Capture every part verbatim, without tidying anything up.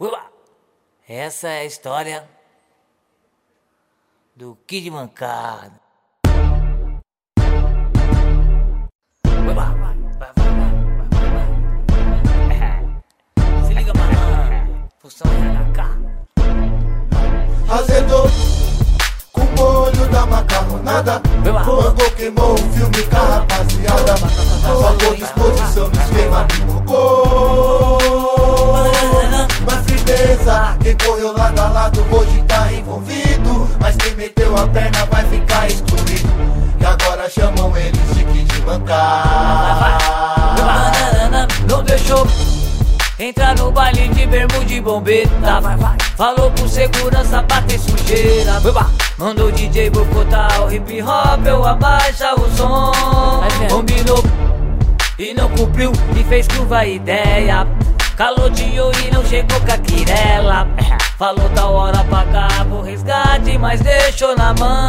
Uba. Essa é a história do Kid Mancada. Uba. Vai, vai, vai, vai, vai, vai. Se liga, malandro. Função R H K. Azedou com molho da macarronada. Mangou, queimou o filme com a rapaziada. Faltou disposição no esquema, pipocou. Mas firmeza, quem correu lado a lado hoje tá envolvido. Mas quem meteu a perna vai ficar excluído. E agora chamam eles de Kid Mancada. Não deixou entrar no baile de bermuda de bombeta. Vai, vai. Falou pro segurança bater sujeira. Mandou o D J bocotar o hip hop, eu abaixa o som. Combinou e não cumpriu, e fez curva a ideia. Caloteou e não chegou com a quirela. Falou da hora pagar o resgate, mas deixou na mão.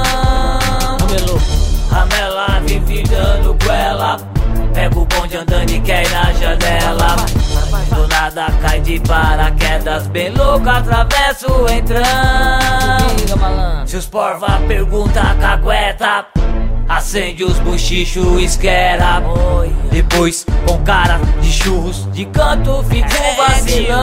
Ramela vive dando com ela. Pega o bonde andando e quer ir na janela. Do nada cai de paraquedas, bem louco, atravessa o entrão. Se os porva pergunta a cagueta, acende os buchichos, esquera. Depois, com cara de churros, de canto ficou vacilão.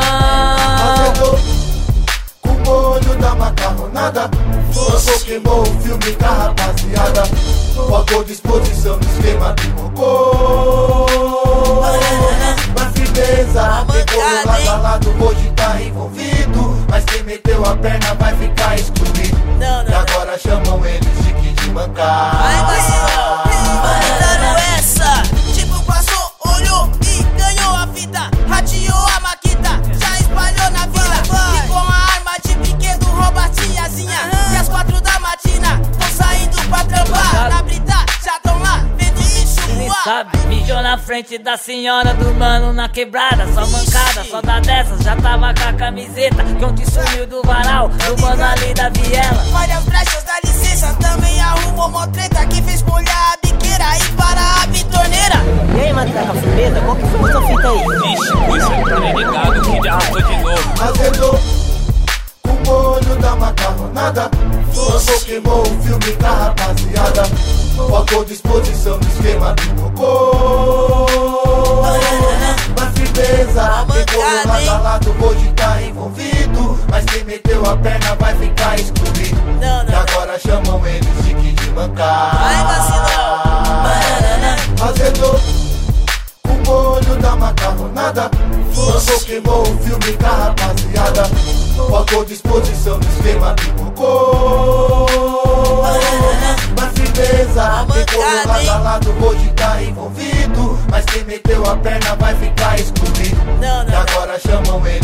Com molho da macarronada. Mangou, queimou o filme com a rapaziada. Faltou disposição no esquema, pipocou. Mas firmeza, quem correu lado a lado hoje tá envolvido. Mas quem meteu a perna vai ficar excluído. E agora chamam eles de Kid Mancada. Vai, vacilão, mandando essa. Tipo, passou, olhou e ganhou a fita. Rateou a maquita, já espalhou na vila. E com a arma de brinquedo rouba a tiazinha. E às quatro da matina, tô saindo pra trampar. Na brita, já tão lá, vendo bicho voar. Sabe, mijou na frente da senhora do mano na quebrada. Só mancada, só da dessas, já tava com a camiseta. Que ontem sumiu do varal, do mano ali da viela. Várias brechas da licença, também arrumou mó treta. Que fez molhar a biqueira e parar a bitorneira. E aí, matraca firmeza, qual que foi essa fita aí? Vixe, isso aí tá ligado que já arrasou de novo. Azedou com molho da macarronada. Mangou, queimou o filme com a rapaziada. Faltou disposição no esquema, pipocou. Mas firmeza, quem correu lado a lado hoje tá envolvido. Mas quem meteu a perna vai ficar excluído. E agora chamam eles de Kid Mancada. Vai, vacilão. Azedou com molho da macarronada. Mangou, queimou o filme com a rapaziada. Faltou disposição no esquema, pipocou. Mas firmeza, quem correu lado a lado hoje tá envolvido. Mas quem meteu a perna vai ficar excluído. E agora chamam eles